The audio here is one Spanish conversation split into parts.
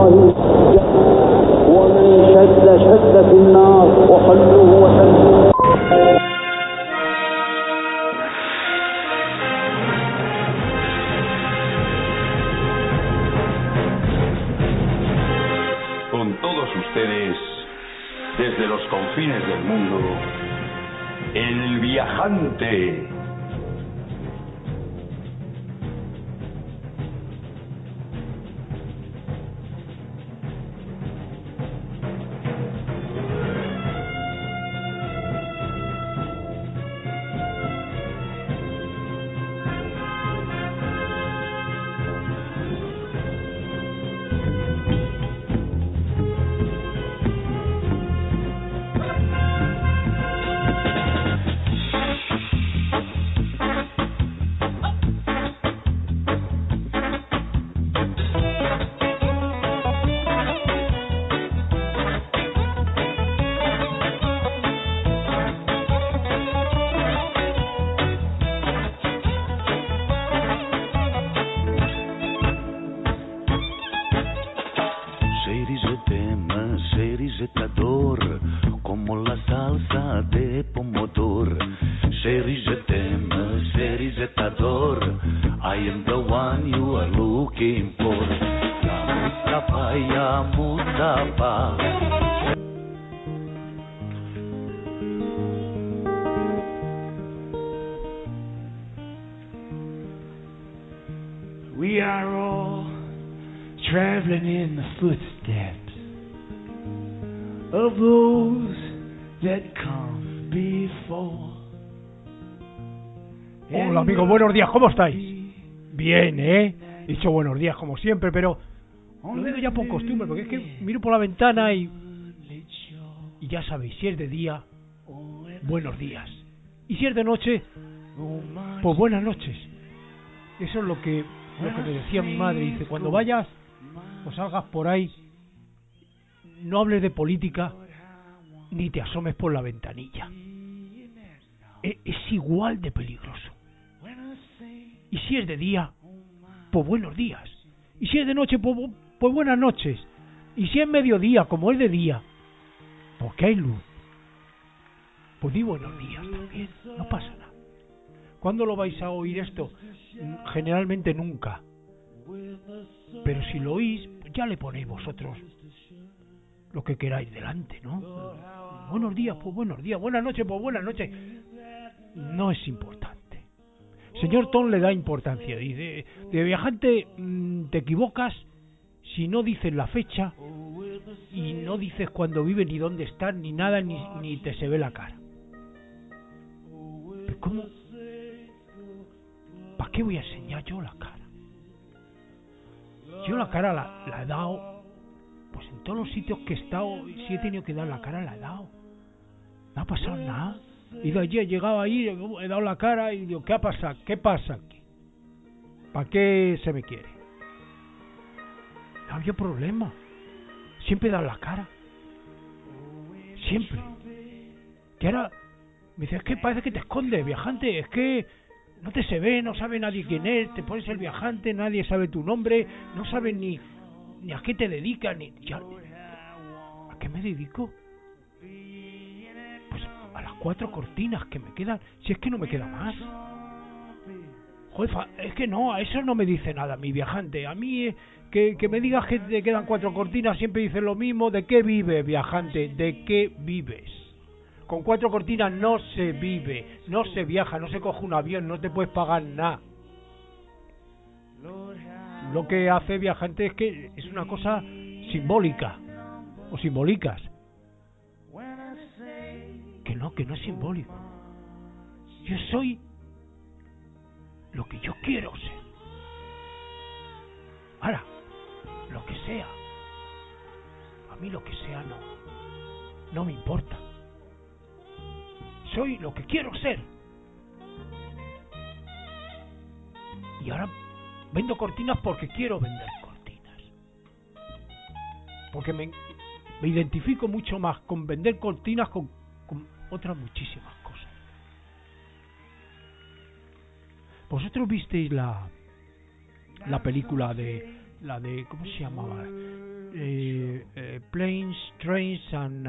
الله ومن شد في النار وحلوه وسلموه. Con todos ustedes, desde los confines del mundo, el viajante. Como la salsa de pomodoro, Sherry je t'aime, Sherry je t'adore. I am the one you are looking for. Ya Mustafa. We are all traveling in the footsteps of those that come before. Hola amigos, buenos días, ¿cómo estáis? Bien, He dicho buenos días como siempre, pero lo digo ya por costumbre, porque es que miro por la ventana y ya sabéis, si es de día, buenos días. Y si es de noche, pues buenas noches. Eso es lo que me decía mi madre, dice, cuando vayas o salgas por ahí, no hables de política ni te asomes por la ventanilla. Es igual de peligroso. Y si es de día, pues buenos días. Y si es de noche, pues buenas noches. Y si es mediodía, como es de día, porque hay luz, pues di buenos días también, no pasa nada. ¿Cuándo lo vais a oír esto? Generalmente nunca. Pero si lo oís, pues ya le ponéis vosotros lo que queráis delante, ¿no? Buenos días, pues buenos días. Buenas noches, pues buenas noches. No es importante. Señor Tom le da importancia. Dice, de viajante te equivocas si no dices la fecha y no dices cuándo vives, ni dónde estás, ni nada, ni te se ve la cara. ¿Pero cómo? ¿Para qué voy a enseñar yo la cara? Yo la cara la he dado, pues en todos los sitios que he estado, si he tenido que dar la cara, la he dado. No ha pasado nada. Y de allí he llegado ahí, he dado la cara y digo, ¿qué ha pasado? ¿Qué pasa aquí? ¿Para qué se me quiere? No había problema. Siempre he dado la cara. Siempre. Que ahora me dice, es que parece que te escondes, viajante, es que no te se ve, no sabe nadie quién es, te pones el viajante, nadie sabe tu nombre, no sabe ni a qué te dedicas, ¿a qué me dedico? Pues a las 4 cortinas que me quedan, si es que no me queda más. Joder, es que no, a eso no me dice nada mi viajante. A mí que me digas que te quedan 4 cortinas siempre dice lo mismo. ¿De qué vives, viajante? ¿De qué vives? Con 4 cortinas no se vive, no se viaja, no se coge un avión, no te puedes pagar nada. Lo que hace viajante es que es una cosa simbólica o simbólicas. Que no es simbólico. Yo soy lo que yo quiero ser. Ahora, lo que sea. A mí lo que sea no me importa. Soy lo que quiero ser. Y ahora vendo cortinas porque quiero vender cortinas. Porque me identifico mucho más con vender cortinas con otras muchísimas cosas. ¿Vosotros visteis la película de ¿cómo se llamaba? Planes, Trains and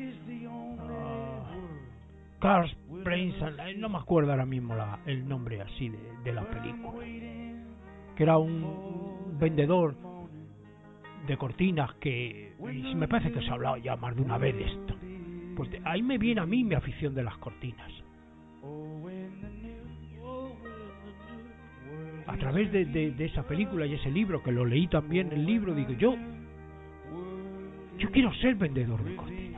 Cars, Planes and... no me acuerdo ahora mismo el nombre así de la película, que era un vendedor de cortinas que me parece que os he hablado ya más de una vez de esto. Pues ahí me viene a mí mi afición de las cortinas. A través de esa película y ese libro, que lo leí también, el libro, digo, yo quiero ser vendedor de cortinas.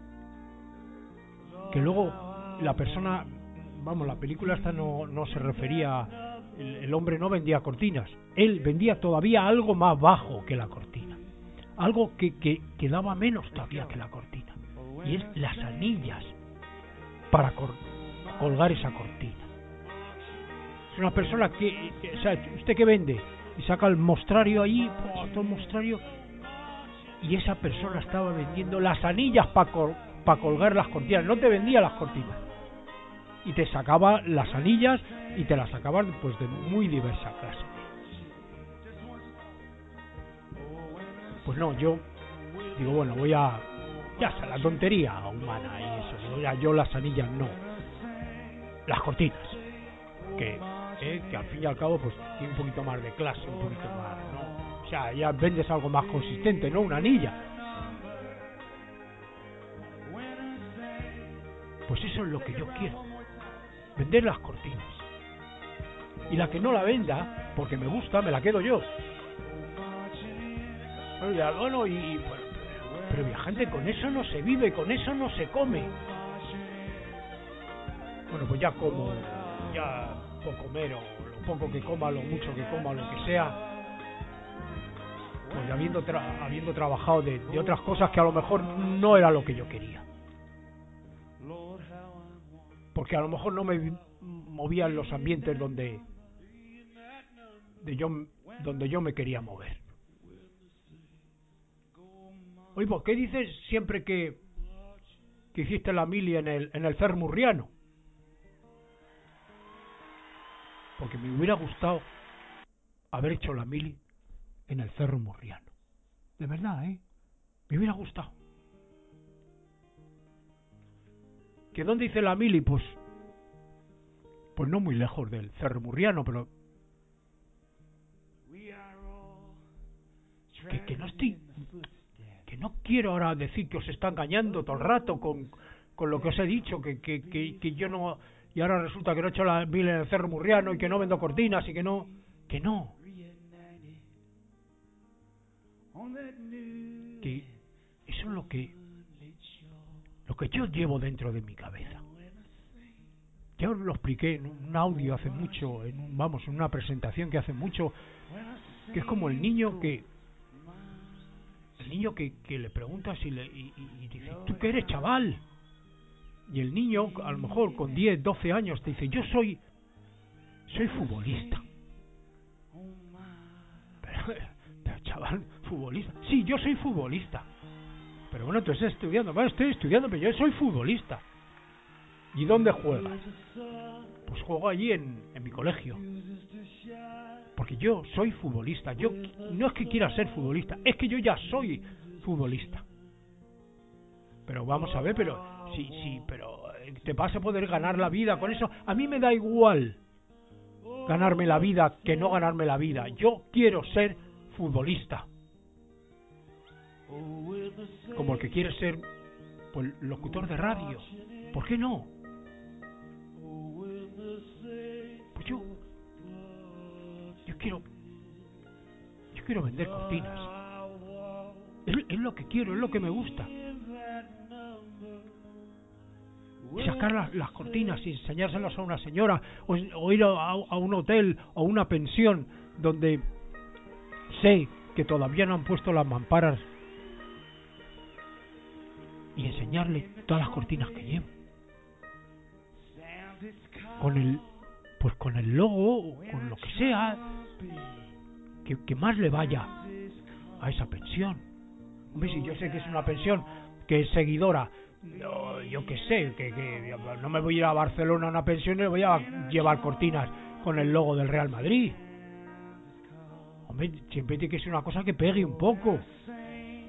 Que luego la persona, vamos, la película esta no se refería, el hombre no vendía cortinas, él vendía todavía algo más bajo que la cortina, algo que daba menos todavía que la cortina, y es las anillas para colgar esa cortina. Es una persona que, o sea, ¿usted qué vende? Y saca el mostrario ahí, todo el mostrario, y esa persona estaba vendiendo las anillas para colgar las cortinas. No te vendía las cortinas, y te sacaba las anillas, y te las sacaban pues de muy diversa clase. Pues no, yo digo, bueno, voy a... ya está, la tontería humana y eso, digo, ya, yo las anillas no, las cortinas, que al fin y al cabo pues tiene un poquito más de clase, un poquito más, ¿no? O sea, ya vendes algo más consistente, no una anilla. Pues eso es lo que yo quiero, vender las cortinas, y la que no la venda porque me gusta me la quedo yo. Bueno, pero viajante, con eso no se vive, con eso no se come. Bueno, pues ya como, ya puedo comer, o lo poco que coma, lo mucho que coma, lo que sea, pues habiendo trabajado de otras cosas que a lo mejor no era lo que yo quería, porque a lo mejor no me movía en los ambientes donde yo me quería mover. Oye, ¿por qué dices siempre que hiciste la mili en el Cerro Murriano? Porque me hubiera gustado haber hecho la mili en el Cerro Murriano. De verdad, me hubiera gustado. ¿Que dónde hice la mili? Pues no muy lejos del Cerro Murriano, pero que no estoy... que no quiero ahora decir que os está engañando todo el rato con lo que os he dicho, que yo no, y ahora resulta que no he hecho la mili en el Cerro Murriano y que no vendo cortinas y que no. Que eso es lo que yo llevo dentro de mi cabeza. Ya os lo expliqué en un audio hace mucho, en una presentación que hace mucho, que es como el niño que le preguntas y dice, ¿tú qué eres, chaval? Y el niño, a lo mejor con 10, 12 años, te dice, yo soy futbolista. Pero chaval, ¿futbolista? Sí, yo soy futbolista. Pero bueno, tú estás estudiando. Bueno, estoy estudiando, pero yo soy futbolista. ¿Y dónde juegas? Pues juego allí en mi colegio. Porque yo soy futbolista. Yo no es que quiera ser futbolista, es que yo ya soy futbolista. Pero vamos a ver, pero te vas a poder ganar la vida con eso. A mí me da igual ganarme la vida que no ganarme la vida. Yo quiero ser futbolista. Como el que quiere ser, pues, locutor de radio. ¿Por qué no? Pues yo quiero vender cortinas. Es lo que quiero, es lo que me gusta. Y sacar las cortinas y enseñárselas a una señora, o ir a un hotel o una pensión donde sé que todavía no han puesto las mamparas, y enseñarle todas las cortinas que llevo con el logo o con lo que sea que más le vaya a esa pensión. Hombre, si yo sé que es una pensión que es seguidora, no, yo qué sé, que no me voy a ir a Barcelona a una pensión y le voy a llevar cortinas con el logo del Real Madrid. Hombre, siempre tiene que ser una cosa que pegue un poco.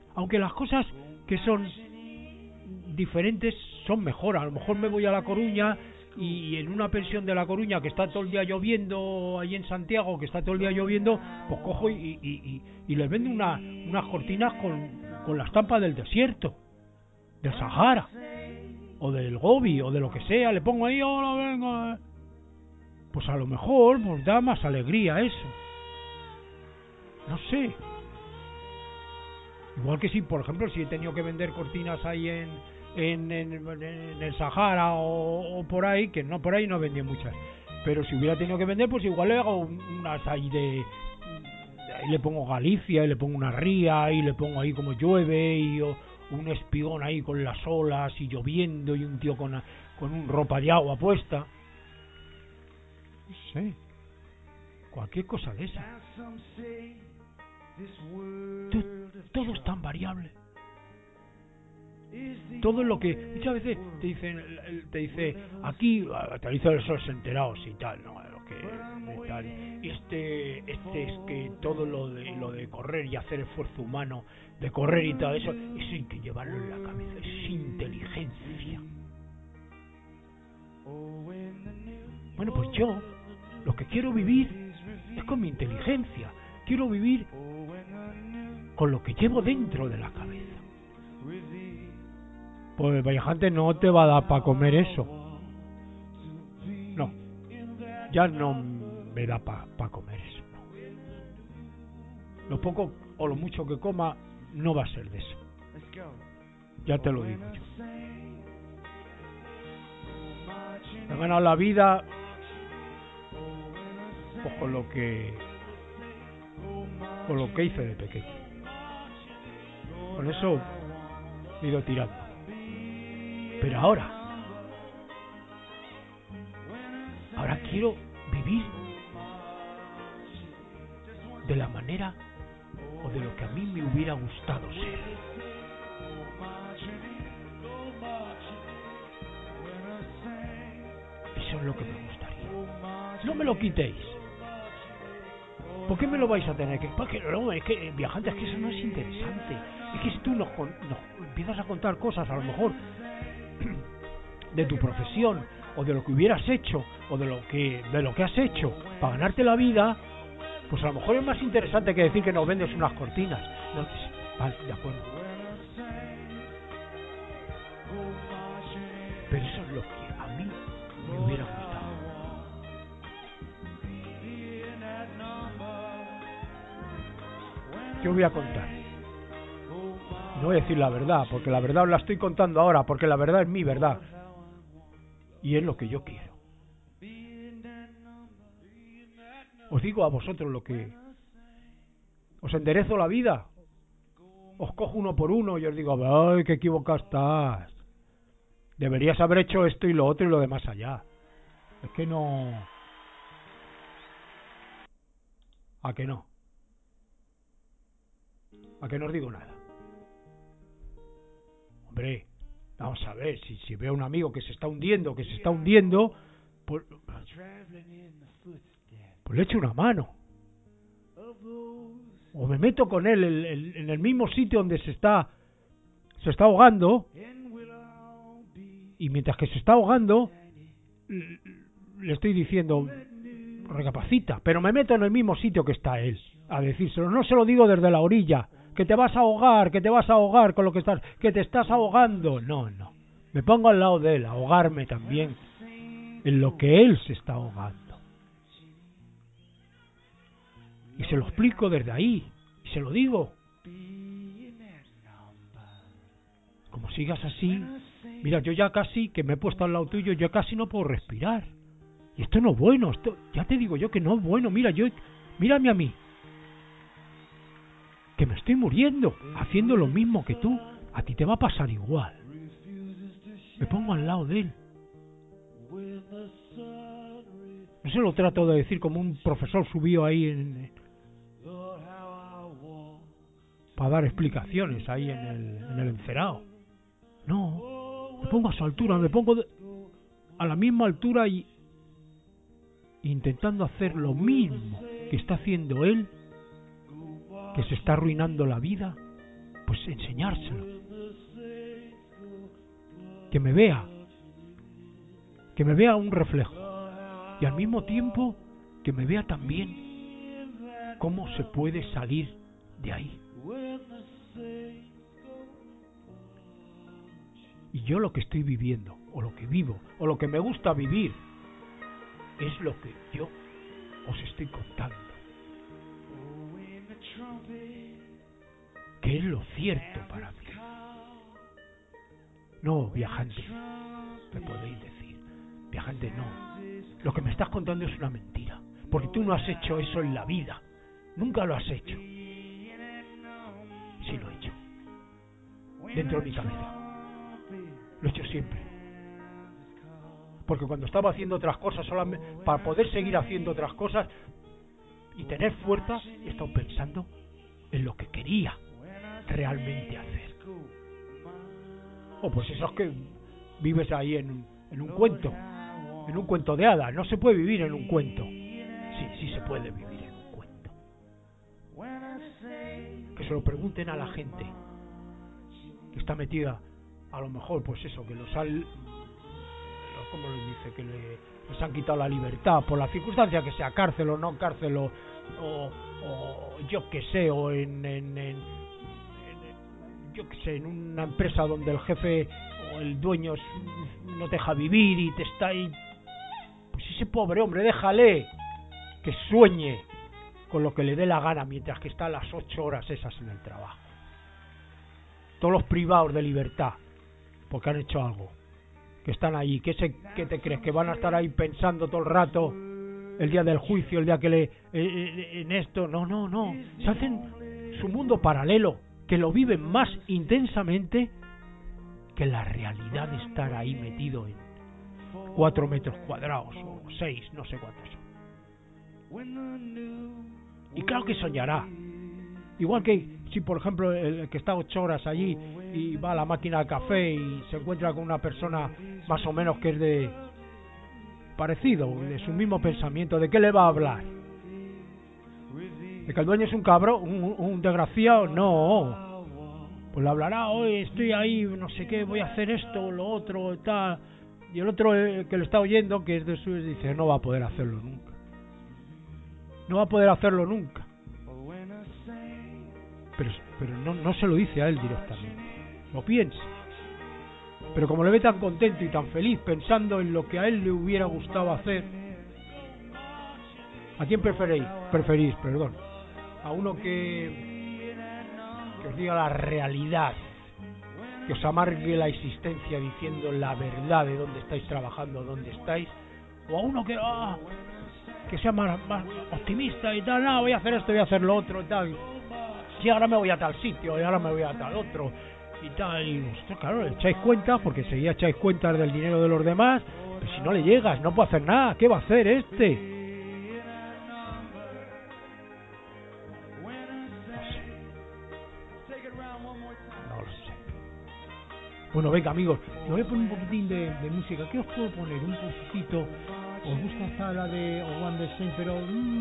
Aunque las cosas que son diferentes son mejor. A lo mejor me voy a La Coruña y en una pensión de La Coruña que está todo el día lloviendo, ahí en Santiago que está todo el día lloviendo, pues cojo y les vendo unas cortinas con la estampa del desierto, del Sahara, o del Gobi, o de lo que sea, le pongo ahí, hola, venga. Pues a lo mejor pues da más alegría eso. No sé. Igual que si, por ejemplo, si he tenido que vender cortinas ahí en el Sahara o por ahí, que no, por ahí no he vendido muchas, pero si hubiera tenido que vender, pues igual le hago unas ahí y le pongo Galicia, y le pongo una ría, y le pongo ahí como llueve, y un espigón ahí con las olas y lloviendo, y un tío con un ropa de agua puesta. No sé, cualquier cosa de esa. Todo es tan variable. Todo lo que muchas veces te dice aquí, te dice los enterados y tal, no, lo que tal, este es que todo lo de correr y hacer esfuerzo humano, de correr y todo eso hay que llevarlo en la cabeza, es inteligencia. Bueno, pues yo lo que quiero vivir es con mi inteligencia, quiero vivir con lo que llevo dentro de la cabeza. Pues viajante, no te va a dar para comer eso. No, ya no me da para comer eso. No. Lo poco o lo mucho que coma no va a ser de eso. Ya te lo digo yo. He ganado la vida pues con lo que hice de pequeño. Con eso he ido tirando. Pero ahora quiero vivir de la manera o de lo que a mí me hubiera gustado ser. Eso es lo que me gustaría. No me lo quitéis. ¿Por qué me lo vais a tener que...? Porque no, es que, viajantes, que eso no es interesante. Es que si tú nos empiezas a contar cosas, a lo mejor, de tu profesión, o de lo que hubieras hecho, o de lo que has hecho para ganarte la vida, pues a lo mejor es más interesante que decir que nos vendes unas cortinas. No, vale, de acuerdo. Pero eso es lo que a mí me hubiera gustado. Yo voy a contar. No voy a decir la verdad, porque la verdad os la estoy contando ahora, porque la verdad es mi verdad. Y es lo que yo quiero. Os digo a vosotros lo que... Os enderezo la vida. Os cojo uno por uno y os digo, ¡ay, qué equivocado estás! Deberías haber hecho esto y lo otro y lo demás allá. Es que no... ¿A que no? ¿A que no os digo nada? Hombre, vamos a ver, si veo a un amigo que se está hundiendo, pues le echo una mano. O me meto con él en el mismo sitio donde se está ahogando, y mientras que se está ahogando le estoy diciendo, recapacita, pero me meto en el mismo sitio que está él, a decírselo. No se lo digo desde la orilla, que te vas a ahogar con lo que te estás ahogando. No. Me pongo al lado de él, a ahogarme también en lo que él se está ahogando. Y se lo explico desde ahí, y se lo digo. Como sigas así, mira, yo ya casi, que me he puesto al lado tuyo, yo casi no puedo respirar. Y esto no es bueno, esto ya te digo yo que no es bueno. Mírame a mí, que me estoy muriendo, haciendo lo mismo que tú. A ti te va a pasar igual. Me pongo al lado de él. No se lo trato de decir como un profesor subió ahí para dar explicaciones ahí en el encerado. No, me pongo a su altura, me pongo a la misma altura y intentando hacer lo mismo que está haciendo él, que se está arruinando la vida pues enseñárselo. Que me vea un reflejo, y al mismo tiempo que me vea también cómo se puede salir de ahí. Y yo lo que estoy viviendo, o lo que vivo, o lo que me gusta vivir, es lo que yo os estoy contando, que es lo cierto para mí. No, viajante, me podéis decir, viajante, no, lo que me estás contando es una mentira, porque tú no has hecho eso en la vida, nunca lo has hecho. Sí lo he hecho, dentro de mi cabeza, lo he hecho siempre, porque cuando estaba haciendo otras cosas, solamente para poder seguir haciendo otras cosas y tener fuerza, he estado pensando en lo que quería realmente hacer. Pues eso es que vives ahí en un cuento de hadas. No se puede vivir en un cuento. Sí se puede vivir en un cuento. Que se lo pregunten a la gente que está metida, a lo mejor, pues eso, que ¿cómo les dice? Que les han quitado la libertad por la circunstancia que sea, cárcel o no cárcel, o yo que sé, o yo que sé, en una empresa donde el jefe o el dueño no te deja vivir y te está ahí. Pues ese pobre hombre, déjale que sueñe con lo que le dé la gana mientras que está las 8 horas esas en el trabajo. Todos los privados de libertad porque han hecho algo, que están ahí, ¿qué te crees? ¿Que van a estar ahí pensando todo el rato el día del juicio, el día que en esto? No, se hacen su mundo paralelo, que lo viven más intensamente que la realidad de estar ahí metido en 4 metros cuadrados o 6, no sé cuántos son. Y claro que soñará, igual que si por ejemplo el que está 8 horas allí y va a la máquina de café y se encuentra con una persona más o menos que es de parecido, de su mismo pensamiento, ¿de qué le va a hablar? ¿De que el dueño es un cabrón, un desgraciado? No, pues le hablará, hoy estoy ahí, no sé qué, voy a hacer esto, lo otro, tal. Y el otro que lo está oyendo, que es de su, dice, no va a poder hacerlo nunca. No va a poder hacerlo nunca. Pero no se lo dice a él directamente, lo piensa. Pero como le ve tan contento y tan feliz pensando en lo que a él le hubiera gustado hacer, ¿a quién preferís? A uno que os diga la realidad, que os amargue la existencia diciendo la verdad de dónde estáis trabajando, dónde estáis, o a uno que sea más optimista y tal, no, voy a hacer esto, voy a hacer lo otro y tal, y ahora me voy a tal sitio y ahora me voy a tal otro y tal, y vosotros claro, le echáis cuenta, porque seguía echáis cuentas del dinero de los demás, pero si no le llegas, no puede hacer nada, ¿qué va a hacer este? No lo sé. Bueno, venga amigos, me voy a poner un poquitín de música. ¿Qué os puedo poner? Un poquitito. ¿Os gusta esta la de One the Same? Pero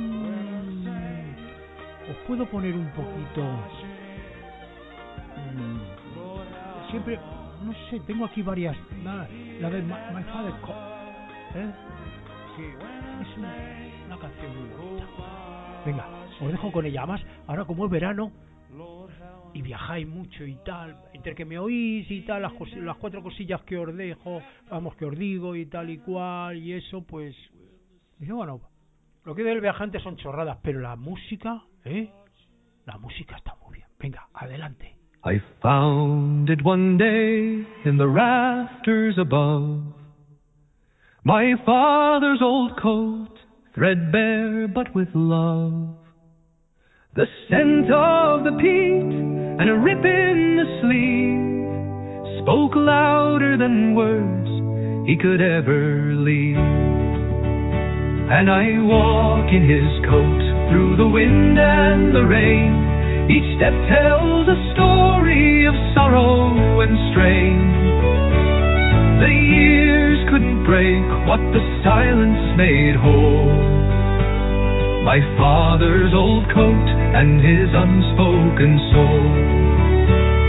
os puedo poner un poquito. Siempre, no sé, tengo aquí varias. La de My Father Called, que es una canción muy bonita. Venga, os dejo con ella. Además, ahora como es verano y viajáis mucho y tal, entre que me oís y tal, las 4 cosillas que os dejo, que os digo y tal y cual y eso, pues dice, bueno, lo que del viajante son chorradas, pero la música está muy bien. Venga, adelante. I found it one day in the rafters above, my father's old coat, threadbare but with love. The scent of the peat and a rip in the sleeve spoke louder than words he could ever leave. And I walk in his coat through the wind and the rain. Each step tells a story of sorrow and strain. The years couldn't break what the silence made whole. My father's old coat and his unspoken soul.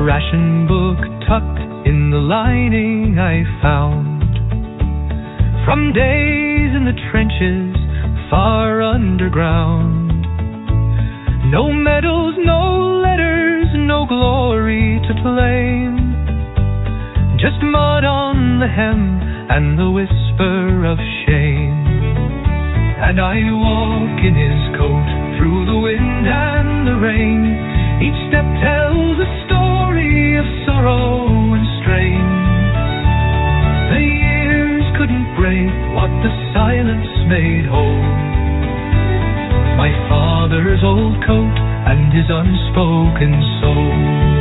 ration book tucked in the lining I found from days in the trenches far underground. No medals, no letters, no glory to claim, just mud on the hem and the whisper of shame. And I walk in his coat through the wind and the rain. Each step tells a story of sorrow and strain. The years couldn't break what the silence made whole. My father's old coat and his unspoken soul.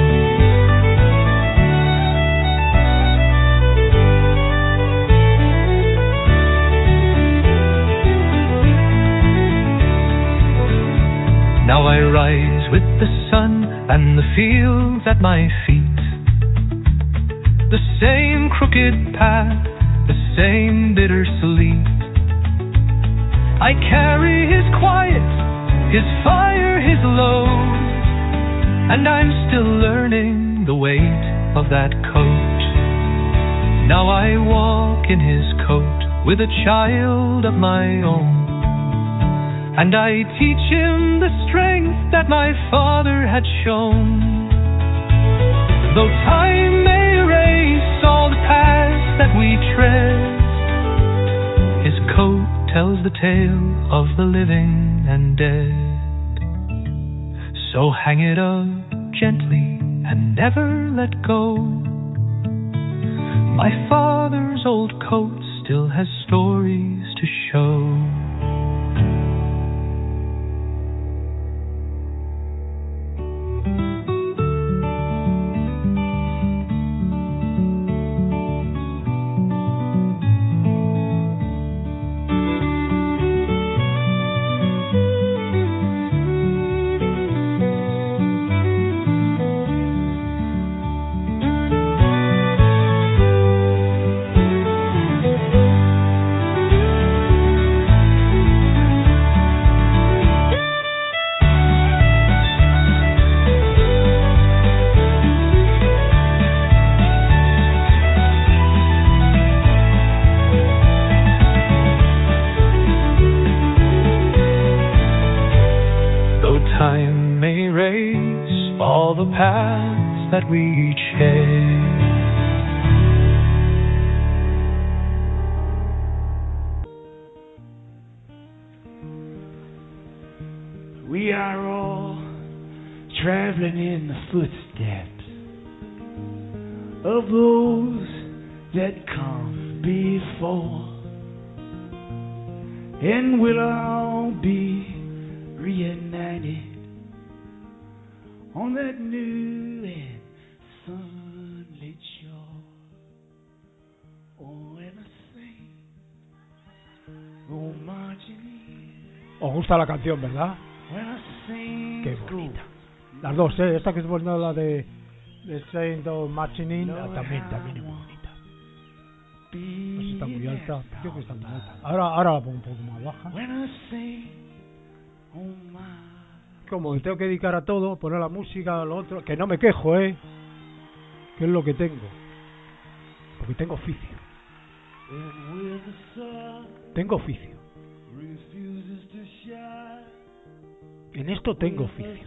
Now I rise with the sun and the fields at my feet. The same crooked path, the same bitter sleet. I carry his quiet, his fire, his load, and I'm still learning the weight of that coat. Now I walk in his coat with a child of my own, and I teach him the strength that my father had shown. Though time may erase all the past that we tread, his coat tells the tale of the living and dead. So hang it up gently and never let go. My father's old coat still has stories to show. That we each share. We are all traveling in the footsteps of those that come before, and we'll all be reunited on that new and sunlit shore. Oh, and I sing, go marching in. Os gusta la canción, ¿verdad? When I sing, Qué bonita. Las dos, esta que es buena, la de Saint of Marching In, también es muy bonita. No sé si está muy alta, yo creo que está muy alta. Ahora la pongo un poco más baja. When I sing, oh my. Como me tengo que dedicar a todo, poner la música, lo otro, que no me quejo, que es lo que tengo, porque tengo oficio. Tengo oficio. En esto tengo oficio.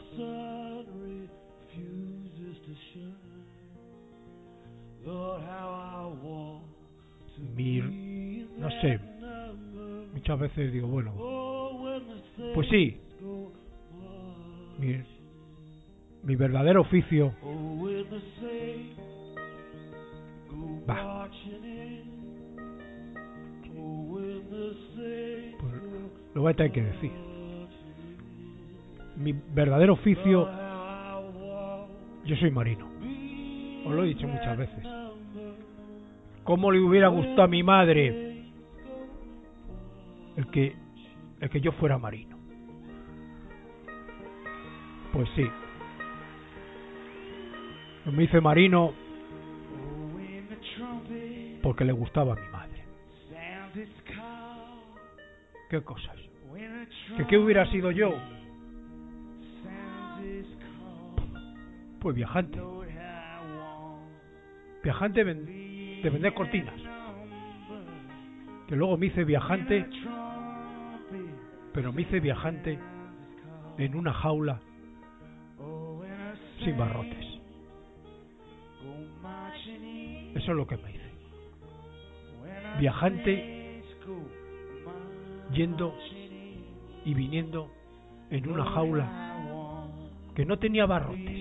No sé, muchas veces digo, bueno, pues sí. Mi verdadero oficio pues lo voy a tener que decir. Mi verdadero oficio, yo soy marino. Os lo he dicho muchas veces. ¿Cómo le hubiera gustado a mi madre el que yo fuera marino? Pues sí. Me hice marino porque le gustaba a mi madre. ¿Qué cosas? ¿Qué hubiera sido yo? Pues viajante. viajante de vender cortinas, que luego me hice viajante, pero me hice viajante en una jaula sin barrotes. Eso es lo que me hice. Viajante yendo y viniendo en una jaula que no tenía barrotes,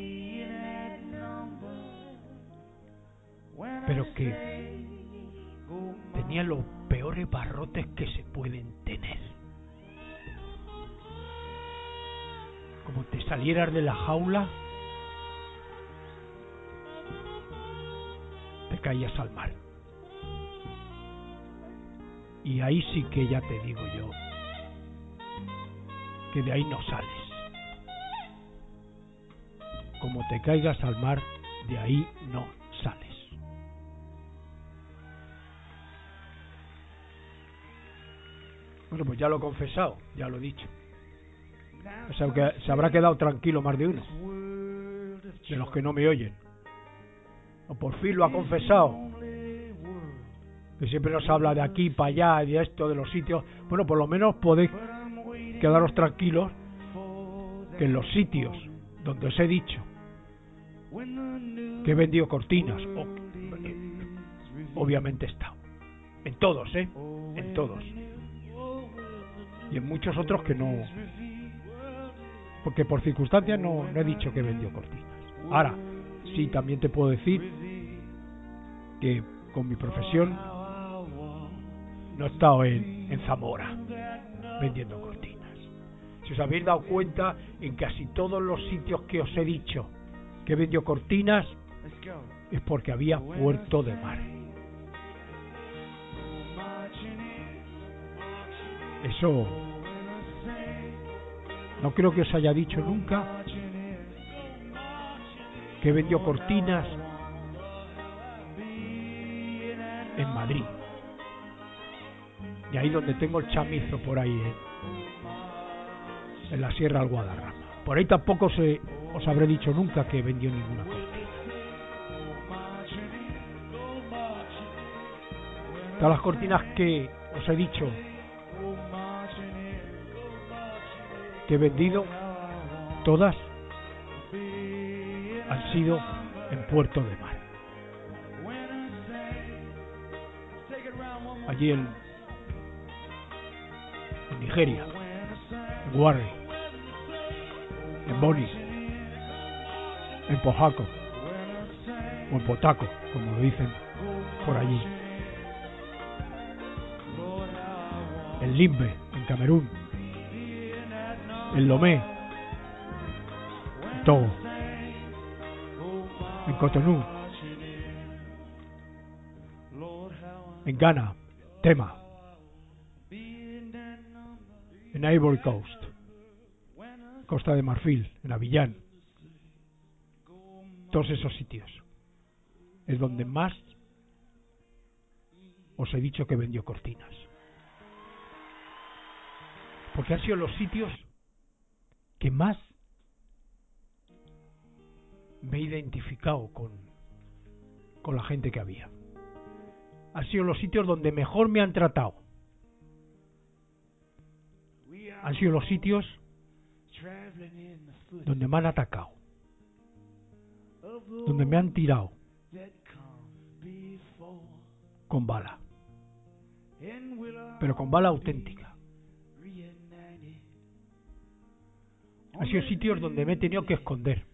pero que tenía los peores barrotes que se pueden tener. Como te salieras de la jaula, te caías al mar. Y ahí sí que ya te digo yo que de ahí no sales. Como te caigas al mar, de ahí no sales. Bueno, pues ya lo he confesado, ya lo he dicho. O sea, que se habrá quedado tranquilo más de uno de los que no me oyen. O por fin lo ha confesado, que siempre nos habla de aquí para allá y de esto, de los sitios. Bueno, por lo menos podéis quedaros tranquilos que en los sitios donde os he dicho que he vendido cortinas, obviamente he estado en todos, en todos, y en muchos otros que no, porque por circunstancias no he dicho que he vendido cortinas. Ahora sí, también te puedo decir que con mi profesión no he estado en Zamora vendiendo cortinas. Si os habéis dado cuenta, en casi todos los sitios que os he dicho que he vendido cortinas es porque había puerto de mar. Eso no creo que os haya dicho nunca que he vendido cortinas en Madrid, y ahí donde tengo el chamizo, por ahí en la Sierra del Guadarrama. Por ahí tampoco os habré dicho nunca que he vendido ninguna cortina. Todas las cortinas que os he dicho que he vendido, todas han sido en puerto de mar. Allí en Nigeria, en Warri, en Boni, en Pojaco o en Potaco, como lo dicen por allí, en Limbe, en Camerún, en Lomé, en Togo, en Cotonú, en Ghana, Tema, en Ivory Coast, Costa de Marfil, en Abiyán. Todos esos sitios es donde más os he dicho que vendió cortinas, porque han sido los sitios que más me he identificado con la gente que había. Han sido los sitios donde mejor me han tratado. Han sido los sitios donde me han atacado, donde me han tirado con bala, pero con bala auténtica. Han sido sitios donde me he tenido que esconder.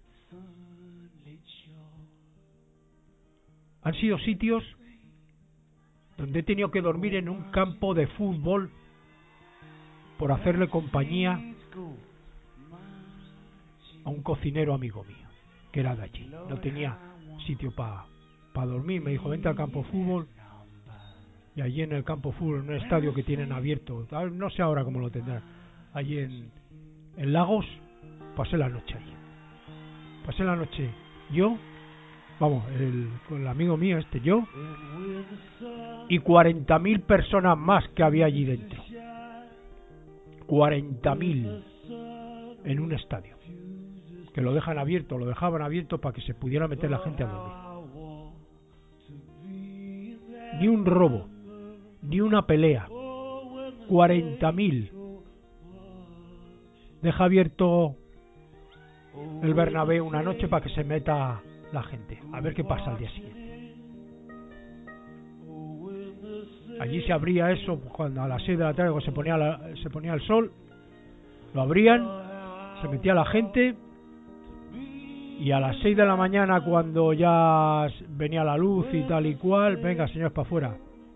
Han sido sitios donde he tenido que dormir en un campo de fútbol por hacerle compañía a un cocinero amigo mío que era de allí. No tenía sitio para dormir. Me dijo, vente al campo de fútbol, y allí en el campo de fútbol, en un estadio que tienen abierto, no sé ahora cómo lo tendrán, allí en Lagos, pasé la noche allí. Pasé la noche yo, con el amigo mío yo, y 40.000 personas más que había allí dentro. 40.000 en un estadio que lo dejaban abierto para que se pudiera meter la gente a dormir. ni un robo, ni una pelea. 40.000. Deja abierto el Bernabéu una noche para que se meta la gente, a ver qué pasa al día siguiente. Allí se abría eso cuando a las 6 de la tarde, cuando se ponía el sol, lo abrían, se metía la gente, y a las 6 de la mañana, cuando ya venía la luz y tal y cual, venga, señores, para afuera.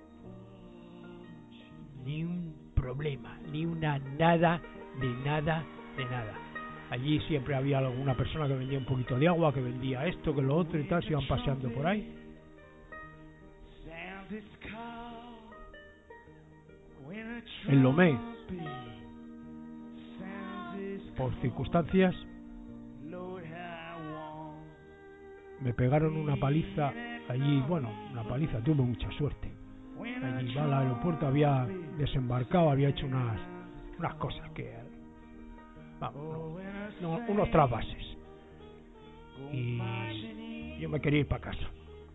Ni un problema, ni una nada, de nada. Allí siempre había alguna persona que vendía un poquito de agua, que vendía esto, que lo otro y tal, se iban paseando por ahí. En Lomé, por circunstancias, me pegaron una paliza allí. Bueno, una paliza, tuve mucha suerte. Allí iba al aeropuerto, había desembarcado, había hecho unas cosas que, vamos, unos trasvases, y yo me quería ir para casa.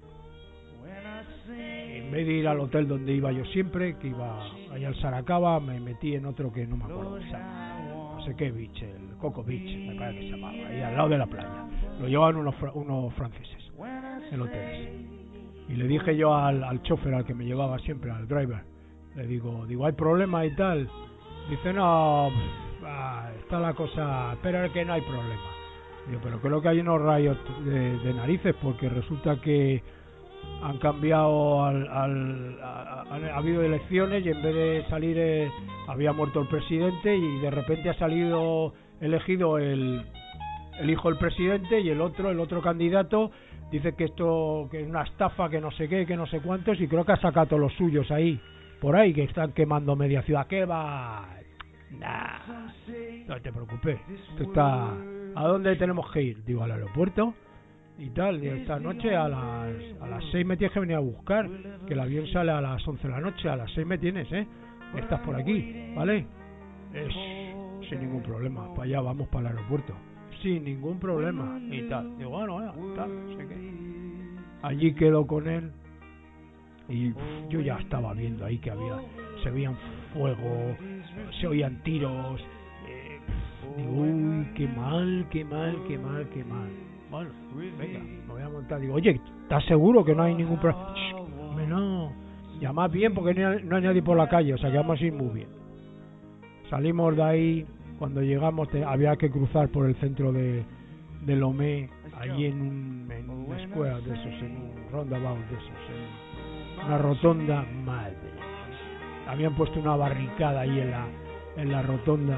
En vez de ir al hotel donde iba yo siempre, que iba allá al Saracaba, me metí en otro que no me acuerdo, no sé qué beach, el Coco Beach me parece que se llamaba, ahí al lado de la playa. Lo llevaban unos franceses, el hotel. Y le dije yo al chofer, al que me llevaba siempre, al driver, le digo, ¿hay problema y tal? Dice, no, está la cosa, espera que no hay problema. Digo, pero creo que hay unos rayos de narices, porque resulta que han cambiado, ha habido elecciones, y en vez de salir, había muerto el presidente, y de repente ha salido elegido el hijo del presidente, y el otro candidato dice que esto, que es una estafa, que no sé qué, que no sé cuántos, y creo que ha sacado todos los suyos ahí, por ahí, que están quemando media ciudad. ¿Qué va? Nah, no te preocupes. Esto está... ¿A dónde tenemos que ir? Digo, al aeropuerto y tal. Digo, esta noche a las 6 me tienes que venir a buscar, que el avión sale a las 11 de la noche. A las 6 me tienes, estás por aquí, ¿vale? Sin ningún problema. Para allá vamos, para el aeropuerto. Sin ningún problema y tal. Digo, bueno, tal, no sé qué. Allí quedo con él, y yo ya estaba viendo ahí que se veían fuego, se oían tiros. Digo, uy, qué mal. Bueno, venga, me voy a montar. Digo, oye, ¿estás seguro que no hay ningún problema? No, llamad bien, porque no hay nadie por la calle, o sea que vamos a ir muy bien. Salimos de ahí. Cuando llegamos había que cruzar por el centro de Lomé, allí en un square de esos, en un roundabout de esos, en una rotonda. Madre, habían puesto una barricada ahí en la rotonda,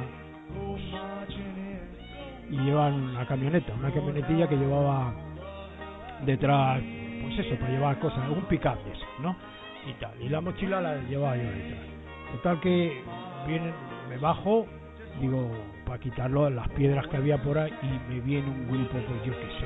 y llevaban una camionetilla que llevaba detrás, pues eso, para llevar cosas, un pick-up de eso, ¿no? Y tal, y la mochila la llevaba yo detrás. Total que me bajo, digo, para quitarlo, las piedras que había por ahí, y me viene un grupo, pues yo que sé,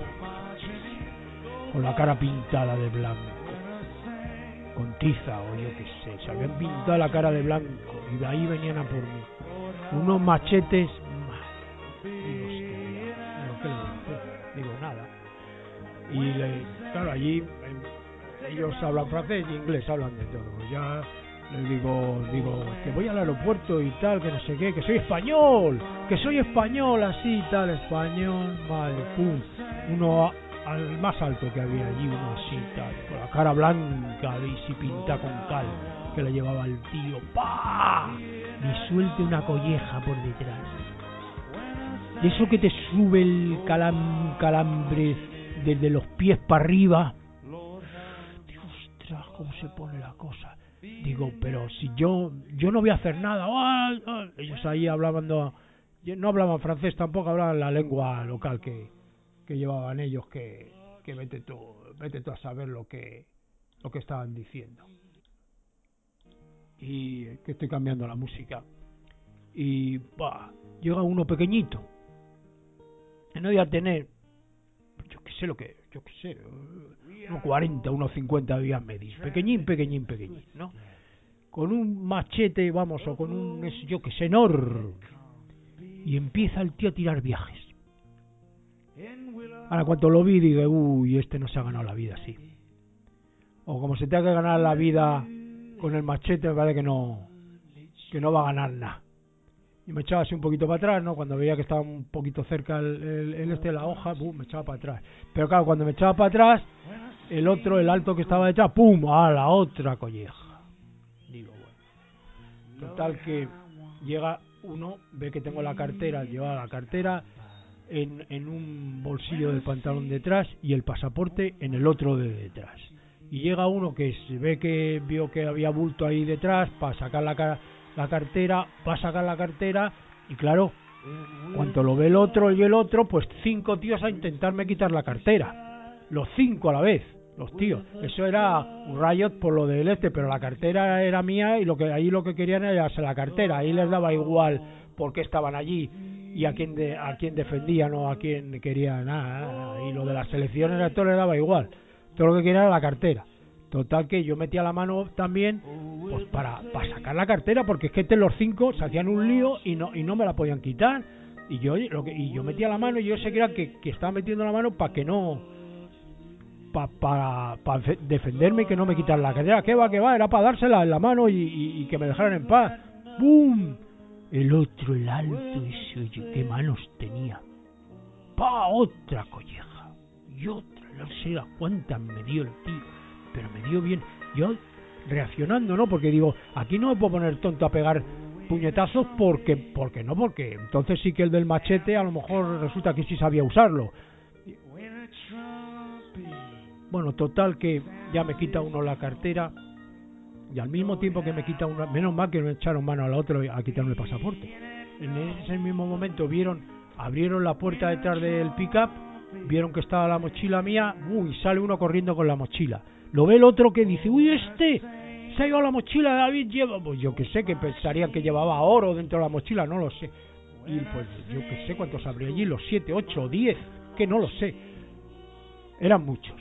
con la cara pintada de blanco, con tiza, o yo que sé, se habían pintado la cara de blanco, y de ahí venían a por mí, unos machetes. Digo, ¿qué le voy a hacer? Digo, nada. Y claro, allí ellos hablan francés y inglés, hablan de todo. Ya les digo que voy al aeropuerto y tal, que no sé qué, que soy español, así, tal, español, vale, pum. Uno al más alto que había allí, uno así, tal, con la cara blanca, y pinta con cal, que le llevaba el tío, ¡pah! Me suelte una colleja por detrás. Y eso que te sube el calambre desde los pies para arriba. Digo, ostras, cómo se pone la cosa. Digo, pero si yo no voy a hacer nada. Ellos ahí hablaban, no hablaban francés tampoco, hablaban la lengua local que llevaban ellos, que vete tú a saber lo que estaban diciendo. Y que estoy cambiando la música. Y llega uno pequeñito, no voy a tener, yo qué sé, 1,40, 1,50 debían medir, pequeñín, ¿no? Con un machete, vamos, o con un, yo qué sé, enorme, y empieza el tío a tirar viajes. Ahora, cuando lo vi, digo, uy, este no se ha ganado la vida así. o como se tenga que ganar la vida con el machete, me parece que no va a ganar nada. Y me echaba así un poquito para atrás, ¿no? Cuando veía que estaba un poquito cerca la hoja, me echaba para atrás. Pero claro, cuando me echaba para atrás, el alto que estaba detrás, ¡pum!, a la otra colleja. Digo, bueno. Total que llega uno, ve que tengo la cartera, lleva la cartera en un bolsillo del pantalón detrás y el pasaporte en el otro de detrás. Y llega uno que se ve que vio que había bulto ahí detrás para sacar la cartera, va a sacar la cartera y claro, cuando lo ve el otro y el otro, pues 5 tíos a intentarme quitar la cartera. Los 5 a la vez, los tíos. Eso era un riot por lo del pero la cartera era mía y lo que querían era llevarse la cartera. Ahí les daba igual por qué estaban allí y a quién defendían o a quién querían, nada. Y lo de las selecciones a todo les daba igual. Todo lo que quería era la cartera. Total que yo metía la mano también pues para sacar la cartera, porque es que los 5 se hacían un lío y no me la podían quitar. Y yo metía la mano y yo sé que estaba metiendo la mano para que no para defenderme y que no me quitaran la cartera. ¿Qué va? Era para dársela en la mano y que me dejaran en paz. ¡Bum! El otro, el alto, ese, qué manos tenía. ¡Pa! Otra colleja. Y otra, no sé a cuántas me dio el tío, pero me dio bien. Yo reaccionando, ¿no? Porque digo, aquí no me puedo poner tonto a pegar puñetazos porque entonces sí que el del machete a lo mejor resulta que sí sabía usarlo. Bueno, total que ya me quita uno la cartera y al mismo tiempo que me quita uno, menos mal que me echaron mano a la otra a quitarme el pasaporte. En ese mismo momento abrieron la puerta detrás del pick-up, vieron que estaba la mochila mía, y sale uno corriendo con la mochila. Lo ve el otro que dice, uy, se ha llevado la mochila, David lleva, pues yo que sé, que pensarían que llevaba oro dentro de la mochila, no lo sé. Y pues yo que sé cuántos habría allí, los 7, 8 o 10, que no lo sé. Eran muchos.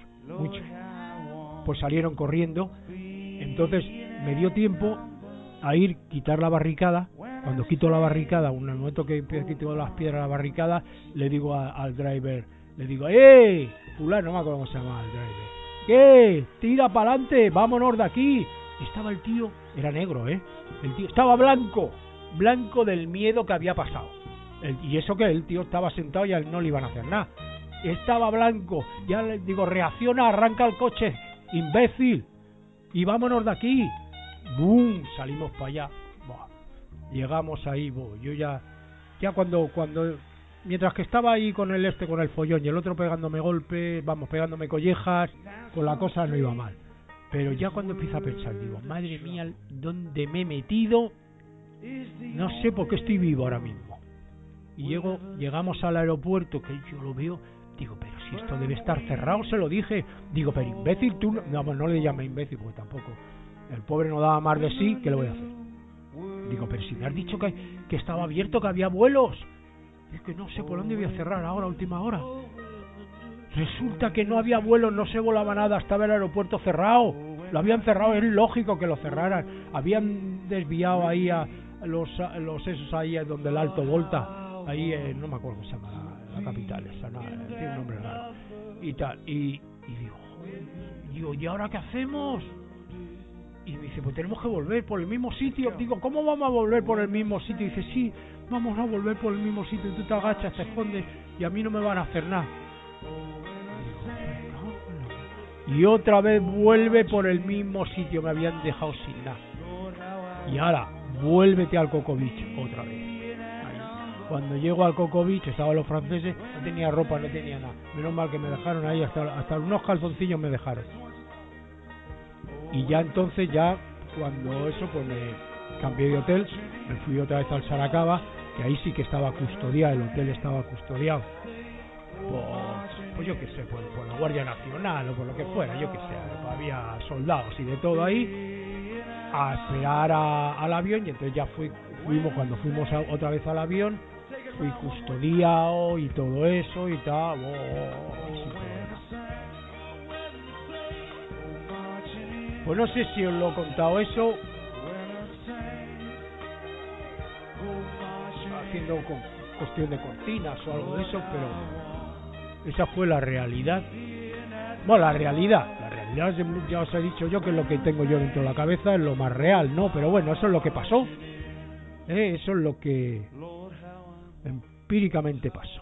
Pues salieron corriendo. Entonces me dio tiempo a quitar la barricada. Cuando quito la barricada, en el momento que quito las piedras a la barricada, le digo al driver, le digo, fulano, no me acuerdo cómo se llama el driver, ¿qué? Tira para adelante, vámonos de aquí. Estaba el tío, era negro, el tío estaba blanco del miedo que había pasado. Y eso que el tío estaba sentado y a él no le iban a hacer nada. Estaba blanco, ya le digo, reacciona, arranca el coche, imbécil, y vámonos de aquí. ¡Bum! Salimos para allá. Buah. Llegamos ahí, yo ya cuando mientras que estaba ahí con el follón y el otro pegándome golpes, pegándome collejas, con la cosa no iba mal. Pero ya cuando empiezo a pensar, digo, madre mía, ¿dónde me he metido? No sé por qué estoy vivo ahora mismo. Y llegamos al aeropuerto, que yo lo veo, digo, pero si esto debe estar cerrado, se lo dije. Digo, pero imbécil, tú no le llamé imbécil, porque tampoco. El pobre no daba más de sí, ¿qué le voy a hacer? Digo, pero si me has dicho que estaba abierto, que había vuelos. Es que no sé por dónde voy a cerrar ahora, a última hora. Resulta que no había vuelos, no se volaba nada, estaba el aeropuerto cerrado. Lo habían cerrado, es lógico que lo cerraran. Habían desviado ahí a los esos ahí donde el Alto Volta, ahí no me acuerdo cómo se llama la capital, esa no, tiene un nombre raro y tal, y digo, ¿y ahora qué hacemos? Y me dice, pues tenemos que volver por el mismo sitio. Digo, ¿cómo vamos a volver por el mismo sitio? Y dice, sí, vamos a volver por el mismo sitio. Y tú te agachas, te escondes y a mí no me van a hacer nada. Y otra vez vuelve por el mismo sitio, me habían dejado sin nada. Y ahora, vuélvete al Coco Beach otra vez. Ahí. Cuando llego al Coco Beach, estaban los franceses, no tenía ropa, no tenía nada. Menos mal que me dejaron ahí, hasta unos calzoncillos me dejaron. Y ya entonces, cuando eso, pues me cambié de hotel, me fui otra vez al Saracaba, que ahí sí que estaba custodiado, el hotel estaba custodiado. Pues yo qué sé, por la Guardia Nacional o por lo que fuera, yo qué sé, había soldados y de todo ahí, a esperar al avión. Y entonces ya cuando fuimos otra vez al avión, fui custodiado y todo eso y tal. Pues no sé si os lo he contado eso, haciendo cuestión de cortinas o algo de eso, pero Esa fue la realidad. Bueno, la realidad ya os he dicho yo que es lo que tengo yo dentro de la cabeza, es lo más real, ¿no? Pero bueno, eso es lo que pasó. Eso es lo que empíricamente pasó.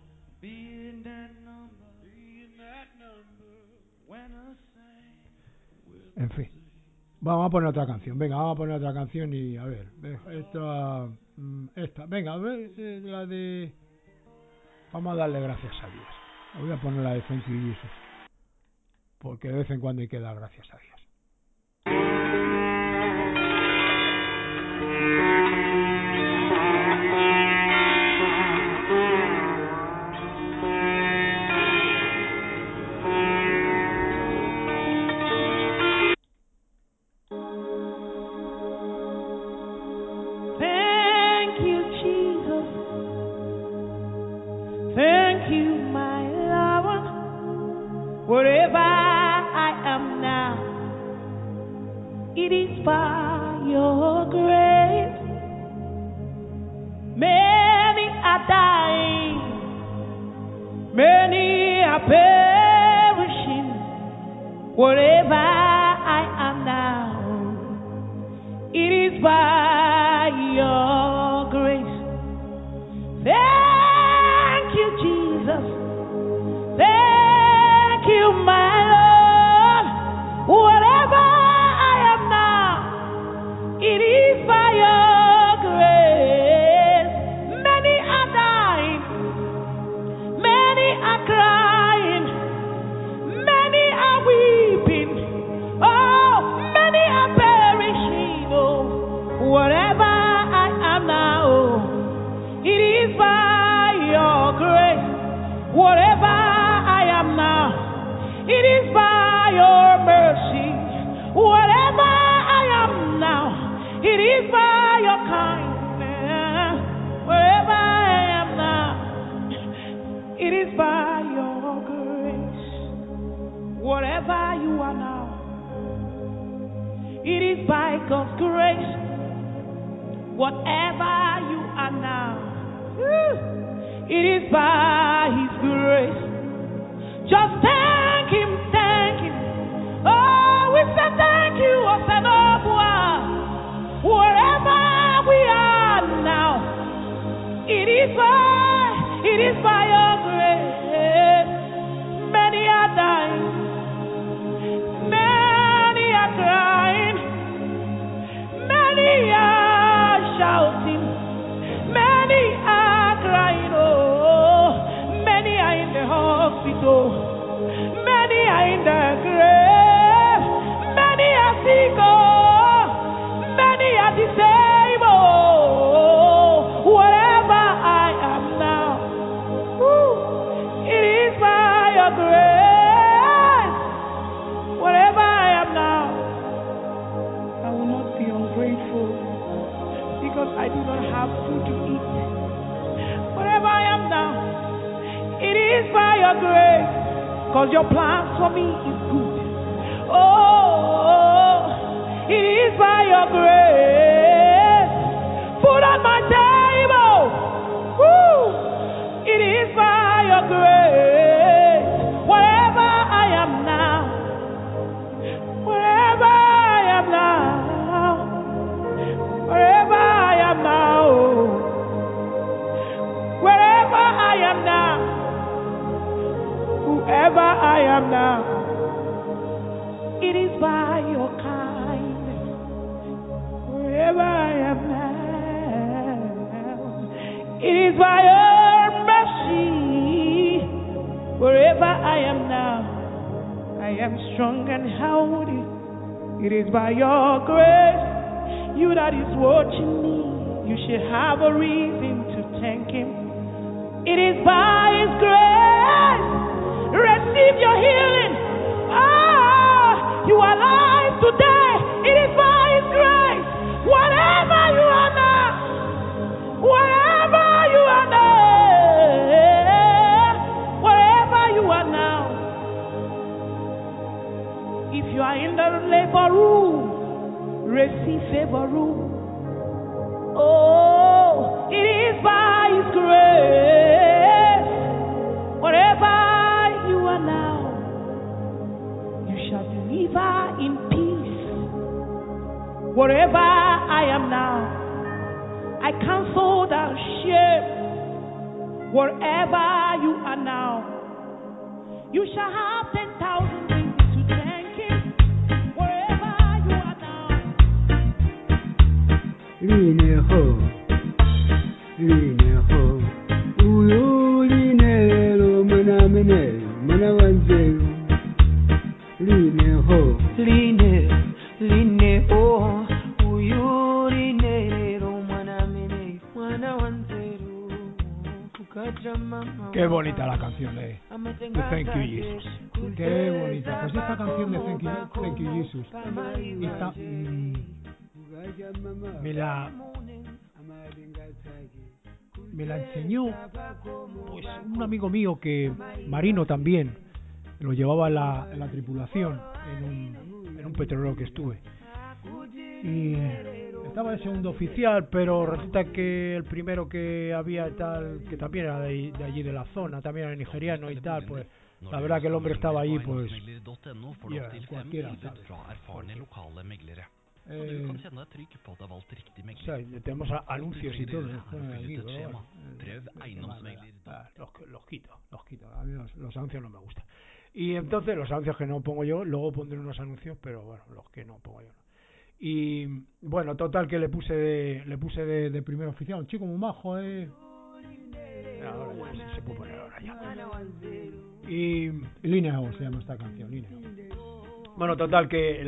En fin, vamos a poner otra canción. Venga, vamos a poner otra canción y a ver, esta, venga, a ver, la de... Vamos a darle gracias a Dios. Voy a poner la de Thank You Jesus, porque de vez en cuando hay que dar gracias a Dios. Wherever I am now, it is by your grace. Many are dying, many are perishing. Wherever I am now, it is by your grace. Thank you, Jesus. Thank you, my Lord. Whatever I am now, it is by your grace. Many are dying, many are crying, many are weeping. Oh, many are perishing. Oh, whatever I am now, it is by your grace. Whatever I am now, it is by your mercy. Whatever I am now, it is by your kindness. Wherever I am now, it is by your grace. Whatever you are now, it is by God's grace. Whatever you are now, it is by His grace. Just thank Him, thank Him. Oh, we say thank you, Osenobua. Wherever we are now, it is by your grace. Many are dying, many are crying, many are shouting, many are crying. Oh, many are in the hospital, many are in the grave, many are sick, oh, many are disabled. Whatever I am now, it is by your grace. Whatever I am now, I will not be ungrateful because I do not have food to eat. Whatever I am now, it is by your grace, because your plans for me is good. Oh, it is by your grace. Put on my table. Woo! It is by your grace. Wherever I am now, wherever I am now, wherever I am now, wherever I am now, whoever I am now, it is by your kindness. Wherever I am now, it is by your mercy. Wherever I am now, I am strong and healthy. It is by your grace. You that is watching me, you should have a reason to thank Him. It is by His grace. Receive your healing. Ah, you are alive today. It is by His grace. Whatever you are now, wherever you are now, wherever you are now. If you are in the labor room, receive favor room. Oh, it is by His grace. Whatever wherever you are now. You shall have 10,000 reasons to thank Him. Wherever you are now. Lineho, uyu linelo mana wanzelu. Lineho, uyu linero mana wanzeru. Qué bonita la canción de Thank You Jesus. Qué bonita. Pues esta canción de Thank You Jesus, esta, me la enseñó pues un amigo mío que marino también, lo llevaba en la tripulación en un petrolero que estuve. Y estaba de segundo oficial, pero resulta que el primero que había tal, que también era de allí de la zona, también era nigeriano y tal, pues la verdad que el hombre estaba ahí, pues cualquiera, ¿sabes? O sea, tenemos anuncios y todo. Los quito. A mí los anuncios no me gustan. Y entonces los anuncios que no pongo yo, luego pondré unos anuncios, pero bueno, los que no pongo yo no. Y bueno, total que le puse de primer oficial, un chico muy majo, ahora ya, si se puede poner ahora ya. Y Línea se llama esta canción, Línea. Bueno, total que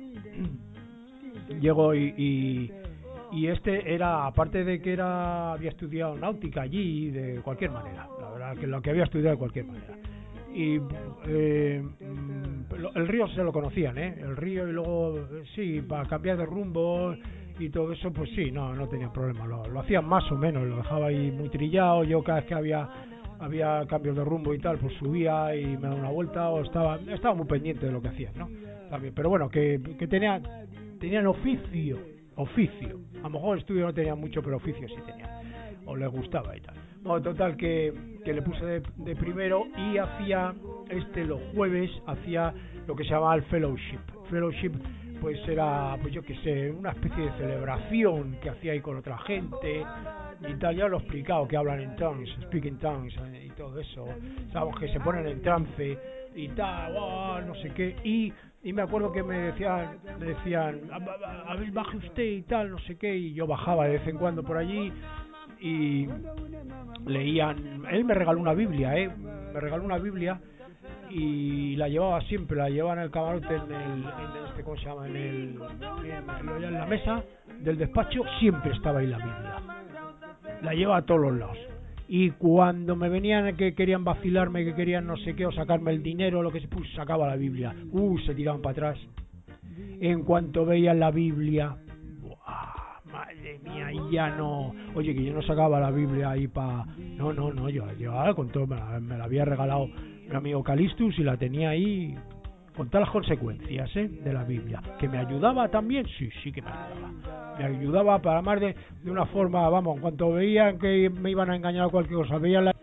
llegó y este era, aparte de que había estudiado náutica allí de cualquier manera, la verdad que lo que había estudiado de cualquier manera. Y el río se lo conocían, el río, y luego sí, para cambiar de rumbo y todo eso, pues sí, no tenía problema, lo hacían más o menos, lo dejaba ahí muy trillado. Yo cada vez que había cambios de rumbo y tal, pues subía y me daba una vuelta, o estaba muy pendiente de lo que hacían, ¿no? También, pero bueno, que tenían oficio, a lo mejor estudio no tenían mucho, pero oficio sí tenían, o les gustaba y tal. Bueno, total que le puse de primero, y hacía los jueves hacía lo que se llamaba el fellowship, pues era, pues yo qué sé, una especie de celebración que hacía ahí con otra gente y tal. Ya lo he explicado, que hablan en tongues, speaking tongues y todo eso, sabes, que se ponen en trance y tal, no sé qué, y me acuerdo que me decían, a ver, baje usted y tal, no sé qué, y yo bajaba de vez en cuando por allí y leían. Él me regaló una Biblia, y la llevaba siempre, la llevaba en el camarote, ¿cómo se llama? En la mesa del despacho, siempre estaba ahí la Biblia, la llevaba a todos los lados. Y cuando me venían que querían vacilarme, que querían no sé qué, o sacarme el dinero, lo que se puso, sacaba la Biblia, se tiraban para atrás en cuanto veían la Biblia. Madre mía, y ya no. Oye, que yo no sacaba la Biblia ahí para. No, yo la llevaba con todo. Me la había regalado mi amigo Calistus y la tenía ahí con todas las consecuencias de la Biblia. ¿Que me ayudaba también? Sí que me ayudaba. Me ayudaba para más de una forma, vamos, en cuanto veían que me iban a engañar a cualquier cosa, veían la.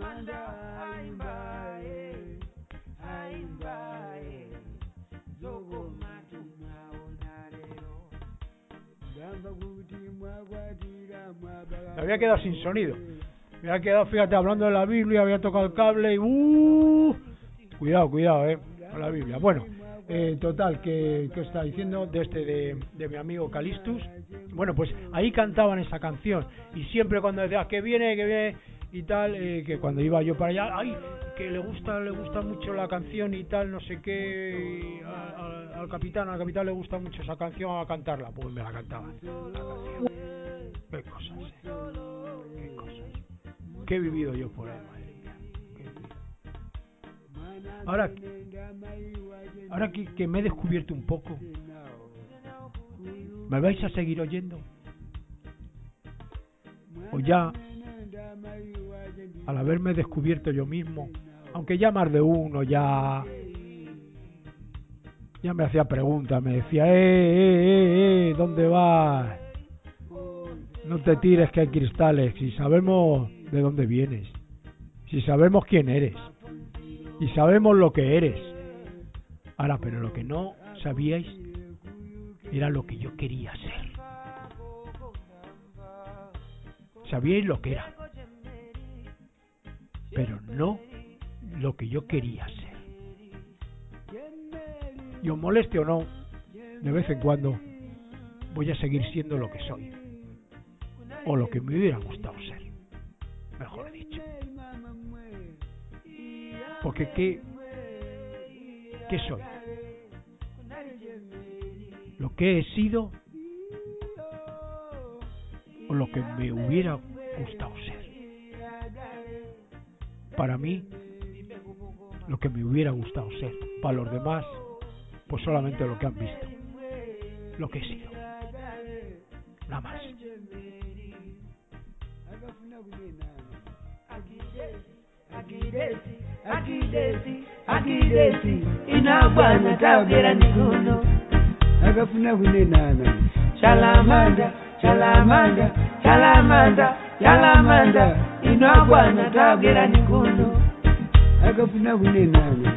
Me había quedado sin sonido. Me había quedado, fíjate, hablando de la Biblia, había tocado el cable y cuidado, con la Biblia. Bueno, total, que está diciendo de mi amigo Calistus. Bueno, pues ahí cantaban esa canción, y siempre cuando decía que viene y tal, que cuando iba yo para allá, que le gusta mucho la canción y tal, no sé qué, al capitán le gusta mucho esa canción, a cantarla, pues me la cantaba la canción. Qué cosas, qué he vivido yo por ahí, madre mía, ahora que me he descubierto un poco, ¿me vais a seguir oyendo? O ya, al haberme descubierto yo mismo, aunque ya más de uno ya me hacía preguntas, me decía, ¿dónde vas? No te tires, que hay cristales. Si sabemos de dónde vienes, si sabemos quién eres, y sabemos lo que eres. Ahora, pero lo que no sabíais era lo que yo quería ser. Sabíais lo que era, pero no lo que yo quería ser. Y os moleste o no, de vez en cuando voy a seguir siendo lo que soy, o lo que me hubiera gustado ser, mejor dicho. Porque ¿qué soy? ¿Lo que he sido o lo que me hubiera gustado ser? Para mí, lo que me hubiera gustado ser. Para los demás, pues solamente lo que han visto, lo que he sido, nada más. Akidesi inagwana tabera nikuno akafuna kunenana Chalamanda inagwana tabera nikuno akafuna kunenana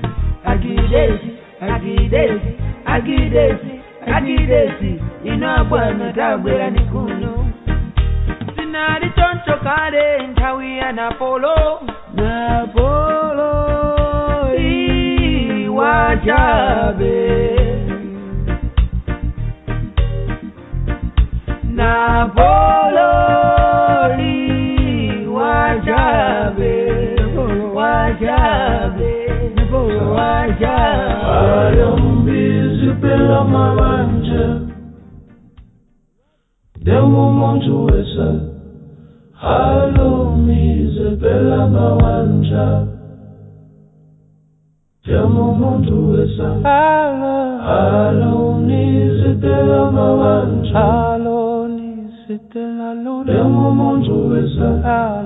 Akidesi inagwana tabera nikuno Sinari tonto kare ntawi ya Napolo Wajabe Napolo Wajabe Alombizi pela mabanja Demo montu wesa Alombizi pela mabanja Demo montu wesa Alombizi pela mabanja Demo montu wesa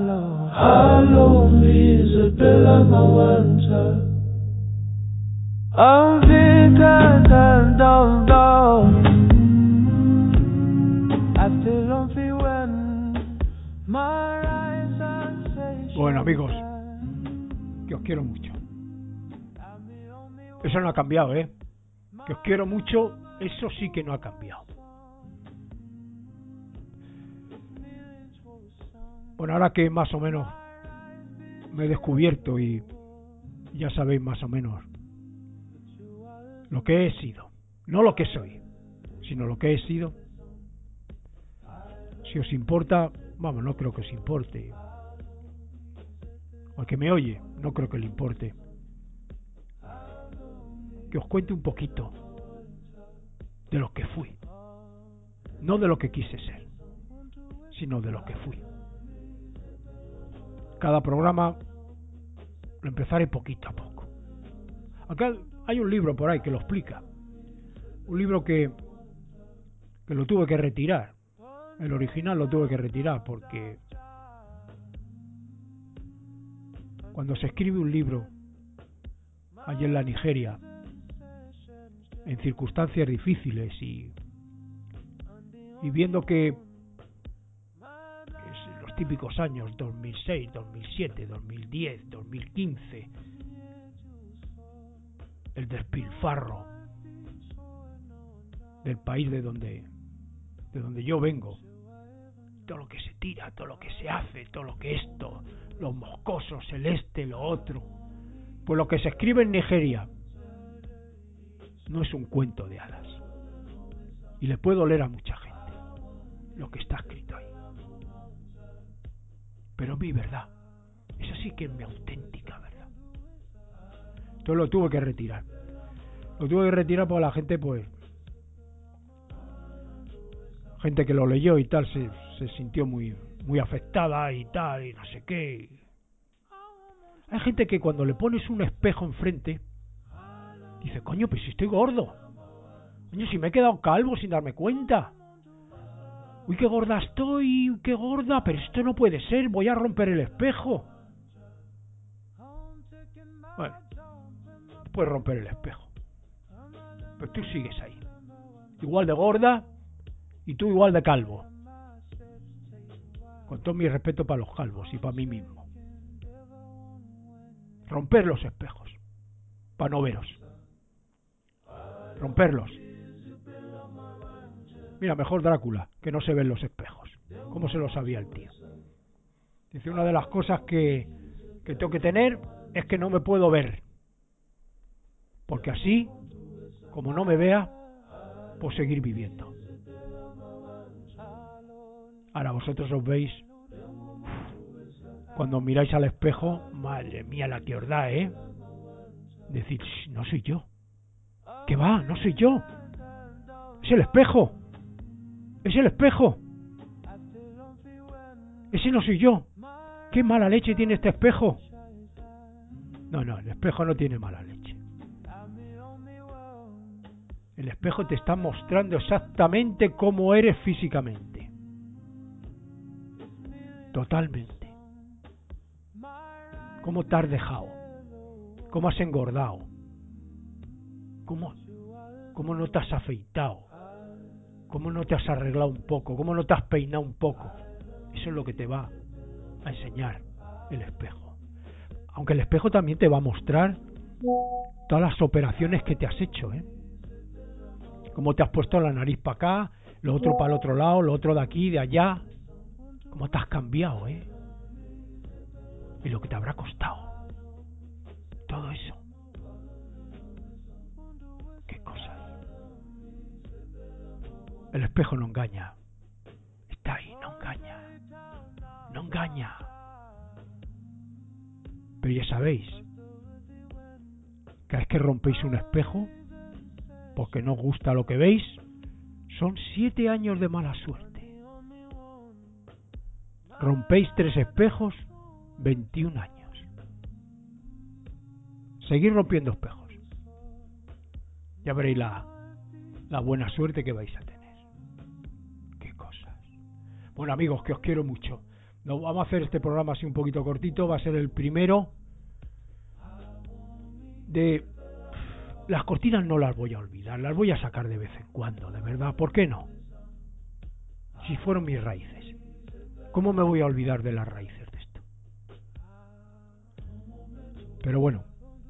Alombizi pela mabanja Bueno, amigos, que os quiero mucho. Eso no ha cambiado, ¿eh? Que os quiero mucho, eso sí que no ha cambiado. Bueno, ahora que más o menos me he descubierto y ya sabéis más o menos lo que he sido, no lo que soy, sino lo que he sido. Si os importa, vamos, no creo que os importe. Al que me oye, no creo que le importe. Que os cuente un poquito de lo que fui. No de lo que quise ser, sino de lo que fui. Cada programa lo empezaré poquito a poco. Acá hay un libro por ahí que lo explica. Un libro que lo tuve que retirar. El original lo tuve que retirar porque cuando se escribe un libro allí en la Nigeria, en circunstancias difíciles y viendo que los típicos años 2006, 2007, 2010, 2015, el despilfarro del país de donde yo vengo, todo lo que se tira, todo lo que se hace, todo lo que esto, los moscosos, el este, lo otro, pues lo que se escribe en Nigeria no es un cuento de hadas y le puede doler a mucha gente lo que está escrito ahí, pero mi verdad, esa sí que es mi auténtica verdad. Entonces lo tuve que retirar porque la gente, pues gente que lo leyó y tal se sintió muy afectada y tal y no sé qué. Hay gente que cuando le pones un espejo enfrente dice, coño, pues si estoy gordo, coño, si me he quedado calvo sin darme cuenta, uy, qué gorda estoy, qué gorda, pero esto no puede ser, voy a romper el espejo. Bueno, puedes romper el espejo, pero tú sigues ahí, igual de gorda y tú igual de calvo. Con todo mi respeto para los calvos y para mí mismo. Romper los espejos para no veros. Romperlos. Mira, mejor Drácula, que no se ven los espejos. ¿Cómo se lo sabía el tío? Dice, una de las cosas que que tengo que tener es que no me puedo ver. Porque así, como no me vea, puedo seguir viviendo. Ahora vosotros os veis, cuando os miráis al espejo, madre mía la que os da, decir, no soy yo. ¿Qué va? No soy yo. Es el espejo. Es el espejo. Ese no soy yo. ¿Qué mala leche tiene este espejo? No, el espejo no tiene mala leche. El espejo te está mostrando exactamente cómo eres físicamente. Totalmente. Cómo te has dejado. Cómo has engordado. Cómo no te has afeitado. Cómo no te has arreglado un poco. Cómo no te has peinado un poco. Eso es lo que te va a enseñar el espejo. Aunque el espejo también te va a mostrar todas las operaciones que te has hecho, cómo te has puesto la nariz para acá, lo otro para el otro lado, lo otro de aquí, de allá. Cómo te has cambiado, y lo que te habrá costado. Todo eso. Qué cosas. El espejo no engaña. Está ahí, no engaña. No engaña. Pero ya sabéis, cada vez que rompéis un espejo, porque no os gusta lo que veis, son 7 años de mala suerte. Rompéis 3 espejos, 21 años. Seguid rompiendo espejos. Ya veréis la buena suerte que vais a tener. Qué cosas. Bueno, amigos, que os quiero mucho. Vamos a hacer este programa así un poquito cortito. Va a ser el primero de... Las cortinas no las voy a olvidar. Las voy a sacar de vez en cuando, de verdad. ¿Por qué no? Si fueron mis raíces. ¿Cómo me voy a olvidar de las raíces de esto? Pero bueno.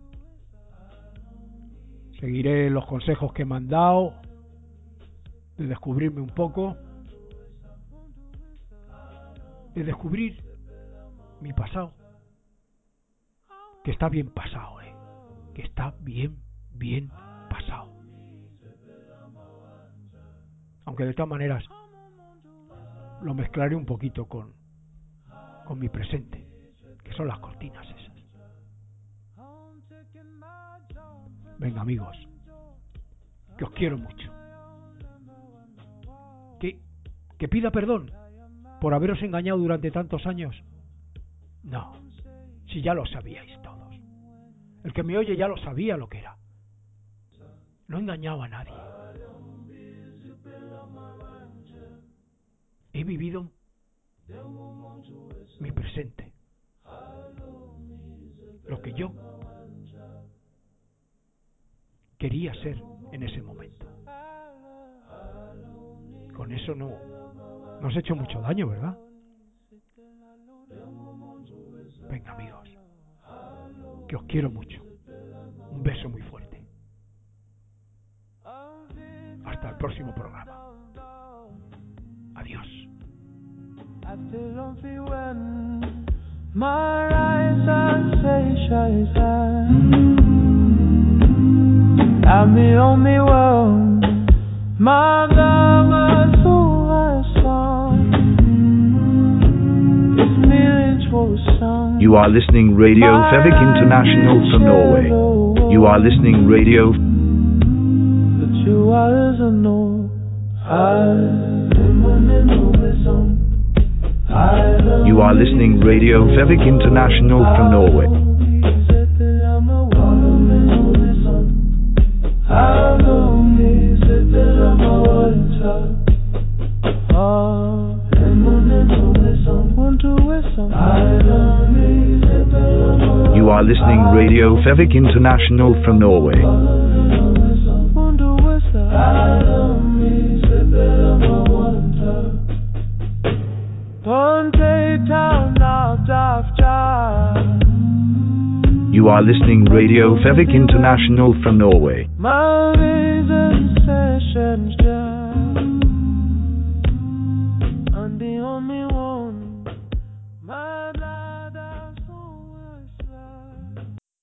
Seguiré los consejos que me han dado. De descubrirme un poco. De descubrir mi pasado, que está bien pasado, que está bien pasado, aunque de todas maneras lo mezclaré un poquito con mi presente, que son las cortinas esas. Venga, amigos, que os quiero mucho, que pida perdón por haberos engañado durante tantos años. No, si ya lo sabíais todos. El que me oye ya lo sabía lo que era. No engañaba a nadie. He vivido mi presente. Lo que yo quería ser en ese momento. Con eso no os he hecho mucho daño, ¿verdad? Venga, amigos, que os quiero mucho. Un beso muy fuerte. Hasta el próximo programa. Adiós. You are listening Radio Fevik International from Norway. You are listening Radio. You are listening Radio Fevik International from Norway. You are listening Radio Fevik International from Norway. You are listening Radio Fevik International from Norway.